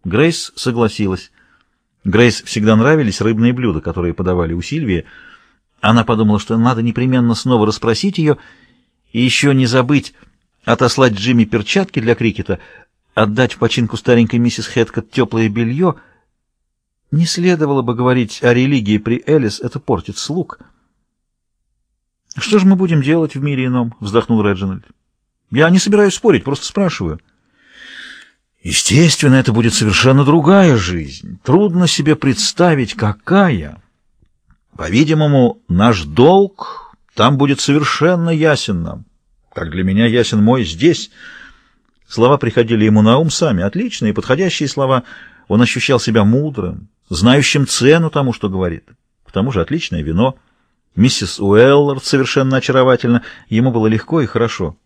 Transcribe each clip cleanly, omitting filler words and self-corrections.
Грейс согласилась. Грейс всегда нравились рыбные блюда, которые подавали у Сильвии. Она подумала, что надо непременно снова расспросить ее и еще не забыть отослать Джимми перчатки для крикета, отдать в починку старенькой миссис Хэдкот теплое белье. Не следовало бы говорить о религии при Элис, это портит слух. «Что же мы будем делать в мире ином?» — вздохнул Реджинальд. «Я не собираюсь спорить, просто спрашиваю». «Естественно, это будет совершенно другая жизнь. Трудно себе представить, какая. По-видимому, наш долг там будет совершенно ясен нам, как для меня ясен мой здесь». Слова приходили ему на ум сами, отличные, подходящие слова. Он ощущал себя мудрым, знающим цену тому, что говорит. К тому же отличное вино. Миссис Уэллард совершенно очаровательна. Ему было легко и хорошо.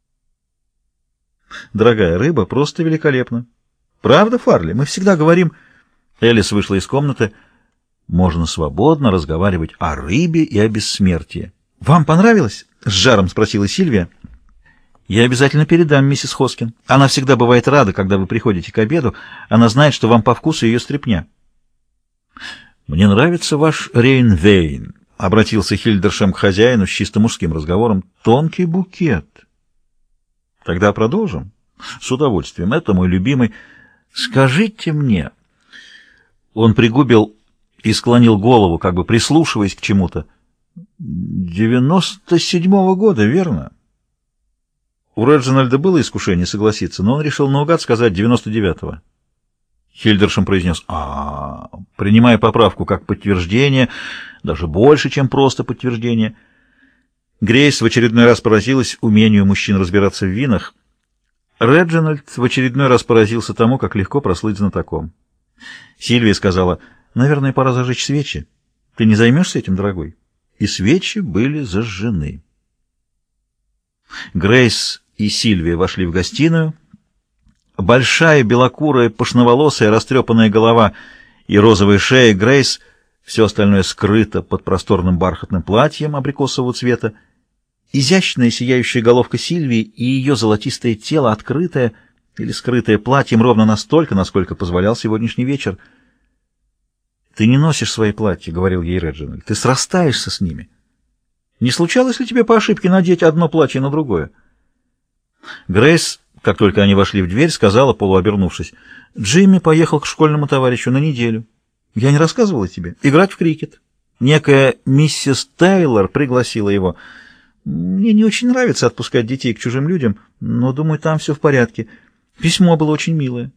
«Дорогая, рыба просто великолепна. Правда, Фарли? Мы всегда говорим...» Элис вышла из комнаты. «Можно свободно разговаривать о рыбе и о бессмертии». «Вам понравилось?» — с жаром спросила Сильвия. «Я обязательно передам миссис Хоскин. Она всегда бывает рада, когда вы приходите к обеду. Она знает, что вам по вкусу ее стряпня». «Мне нравится ваш Рейнвейн», — обратился Хильдершем к хозяину с чисто мужским разговором. «Тонкий букет». «Тогда продолжим?» «С удовольствием. Это мой любимый. Скажите мне...» Он пригубил и склонил голову, как бы прислушиваясь к чему-то. 97-го года, верно?» У Реджинальда было искушение согласиться, но он решил наугад сказать 99-го. Хильдершем произнес принимая поправку как подтверждение, даже больше, чем просто подтверждение. Грейс в очередной раз поразилась умению мужчин разбираться в винах. Реджинальд в очередной раз поразился тому, как легко прослыть знатоком. Сильвия сказала: «Наверное, пора зажечь свечи. Ты не займешься этим, дорогой?» И свечи были зажжены. Грейс и Сильвия вошли в гостиную. Большая, белокурая, пышноволосая, растрепанная голова и розовая шея Грейс, все остальное скрыто под просторным бархатным платьем абрикосового цвета. Изящная сияющая головка Сильвии и ее золотистое тело, открытое или скрытое платьем ровно настолько, насколько позволял сегодняшний вечер. «Ты не носишь свои платья», — говорил ей Реджинальд, — «ты срастаешься с ними. Не случалось ли тебе по ошибке надеть одно платье на другое?» Грейс, как только они вошли в дверь, сказала, полуобернувшись: «Джимми поехал к школьному товарищу на неделю. Я не рассказывала тебе? Играть в крикет. Некая миссис Тейлор пригласила его. Мне не очень нравится отпускать детей к чужим людям, но, думаю, там все в порядке. Письмо было очень милое».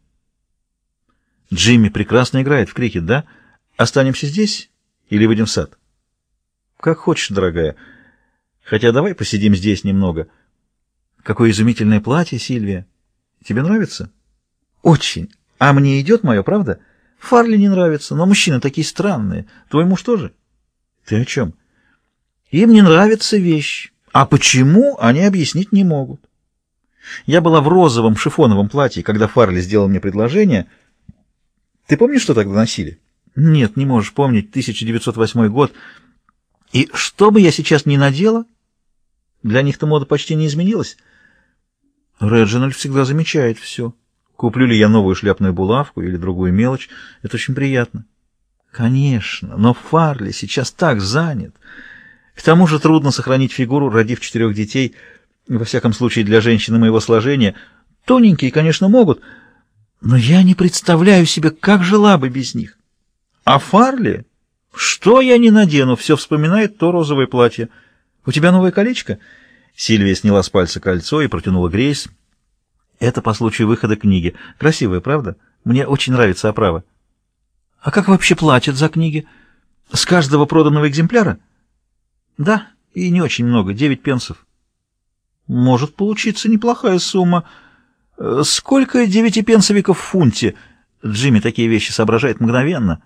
«Джимми прекрасно играет в крикет, да? Останемся здесь или выйдем в сад?» «Как хочешь, дорогая. Хотя давай посидим здесь немного». «Какое изумительное платье, Сильвия. Тебе нравится?» «Очень. А мне идет мое, правда? Фарли не нравится, но мужчины такие странные. Твой муж тоже?» «Ты о чем?» «Им не нравится вещь. А почему, они объяснить не могут. Я была в розовом шифоновом платье, когда Фарли сделал мне предложение. Ты помнишь, что тогда носили?» «Нет, не можешь помнить. 1908 год. И что бы я сейчас ни надела, для них-то мода почти не изменилась». Реджинальд всегда замечает все. Куплю ли я новую шляпную булавку или другую мелочь, это очень приятно. Конечно, но Фарли сейчас так занят. К тому же трудно сохранить фигуру, родив 4 детей, во всяком случае для женщины моего сложения. Тоненькие, конечно, могут, но я не представляю себе, как жила бы без них. А Фарли, что я не надену, все вспоминает то розовое платье. У тебя новое колечко?» Сильвия сняла с пальца кольцо и протянула Грейс. «Это по случаю выхода книги. Красивая, правда? Мне очень нравится оправа». «А как вообще платят за книги? С каждого проданного экземпляра?» «Да, и не очень много, 9 пенсов». «Может получиться неплохая сумма. Сколько 9-пенсовиков в фунте?» Джимми такие вещи соображает мгновенно.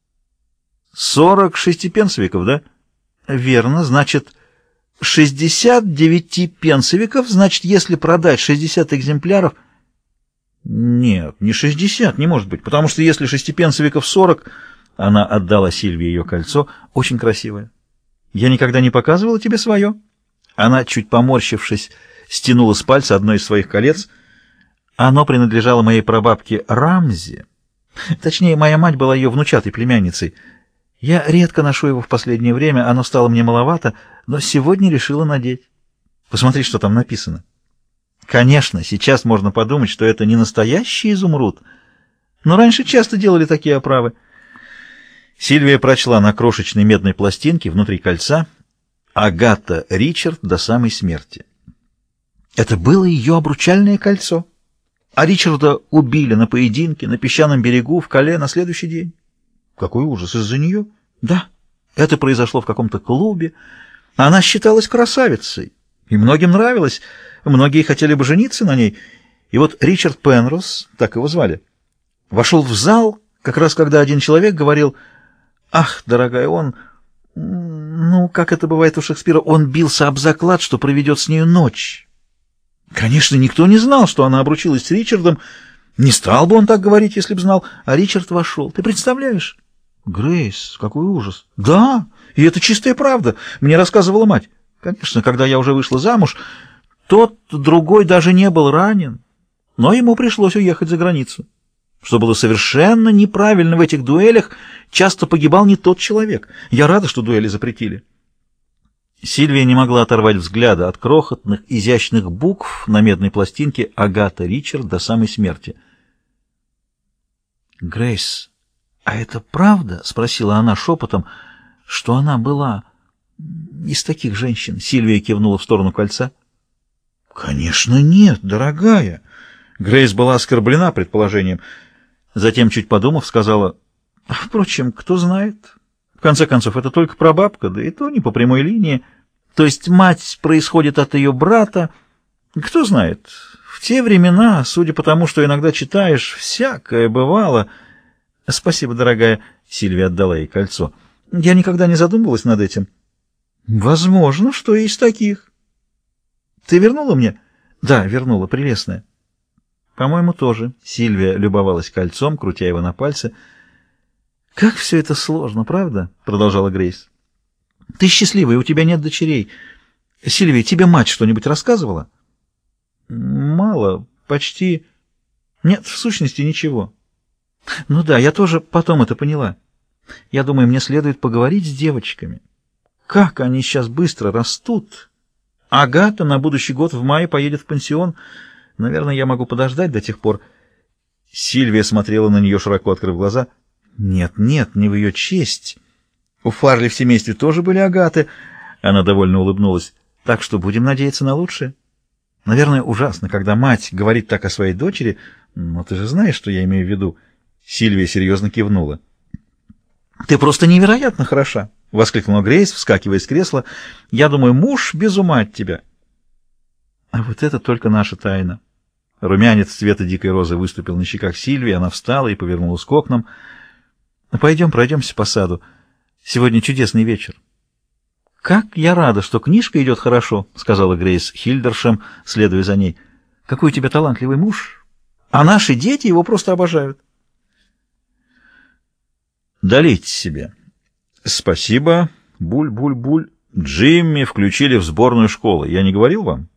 40 шестипенсовиков, да? Верно, значит, 69 пенсовиков, значит, если продать 60 экземпляров... Нет, не 60, не может быть, потому что если шестипенсовиков 40... Она отдала Сильвии ее кольцо, очень красивое. Я никогда не показывала тебе свое? Она, чуть поморщившись, стянула с пальца одно из своих колец. Оно принадлежало моей прабабке Рамзи, Точнее, моя мать была ее внучатой племянницей. Я редко ношу его в последнее время, оно стало мне маловато, но сегодня решила надеть. Посмотри, что там написано. Конечно, сейчас можно подумать, что это не настоящий изумруд, но раньше часто делали такие оправы. Сильвия прочла на крошечной медной пластинке внутри кольца «Агата Ричард до самой смерти». Это было ее обручальное кольцо. А Ричарда убили на поединке, на песчаном берегу, в Кале на следующий день. Какой ужас, из-за нее? Да, это произошло в каком-то клубе. Она считалась красавицей, и многим нравилось. Многие хотели бы жениться на ней. И вот Ричард Пенрос, так его звали, вошел в зал, как раз когда один человек говорил: «Ах, дорогая, он... Ну, как это бывает у Шекспира, он бился об заклад, что проведет с нею ночь». Конечно, никто не знал, что она обручилась с Ричардом. Не стал бы он так говорить, если б знал. А Ричард вошел. Ты представляешь? Грейс, какой ужас. Да, и это чистая правда. Мне рассказывала мать. Конечно, когда я уже вышла замуж, тот другой даже не был ранен, но ему пришлось уехать за границу. Что было совершенно неправильно в этих дуэлях, часто погибал не тот человек. Я рада, что дуэли запретили. Сильвия не могла оторвать взгляда от крохотных, изящных букв на медной пластинке «Агата Ричард до самой смерти». «Грейс, а это правда?» — спросила она шепотом, — что она была из таких женщин. Сильвия кивнула в сторону кольца. «Конечно нет, дорогая». Грейс была оскорблена предположением. Затем, чуть подумав, сказала: «Впрочем, кто знает. В конце концов, это только прабабка, да и то не по прямой линии. То есть мать происходит от ее брата. Кто знает, в те времена, судя по тому, что иногда читаешь, всякое бывало». «Спасибо, дорогая», — Сильвия отдала ей кольцо. «Я никогда не задумывалась над этим». «Возможно, что и из таких». «Ты вернула мне?» «Да, вернула, прелестная». «По-моему, тоже». Сильвия любовалась кольцом, крутя его на пальце. «Как все это сложно, правда?» — продолжала Грейс. «Ты счастливая, у тебя нет дочерей. Сильвия, тебе мать что-нибудь рассказывала?» «Мало, почти. Нет, в сущности, ничего». «Ну да, я тоже потом это поняла. Я думаю, мне следует поговорить с девочками. Как они сейчас быстро растут. Агата на будущий год в мае поедет в пансион. Наверное, я могу подождать до тех пор». Сильвия смотрела на нее, широко открыв глаза. «Нет, нет, не в ее честь. У Фарли в семействе тоже были Агаты». Она довольно улыбнулась. «Так что будем надеяться на лучшее. Наверное, ужасно, когда мать говорит так о своей дочери. Но ты же знаешь, что я имею в виду». Сильвия серьезно кивнула. «Ты просто невероятно хороша!» — воскликнула Грейс, вскакивая с кресла. «Я думаю, муж без ума от тебя». «А вот это только наша тайна». Румянец цвета дикой розы выступил на щеках Сильвии. Она встала и повернулась к окнам. «Пойдем, пройдемся по саду. Сегодня чудесный вечер». «Как я рада, что книжка идет хорошо», — сказала Грейс Хильдершем, следуя за ней. «Какой у тебя талантливый муж! А наши дети его просто обожают». «Долейте себе». «Спасибо. Буль-буль-буль. Джимми включили в сборную школы. Я не говорил вам?»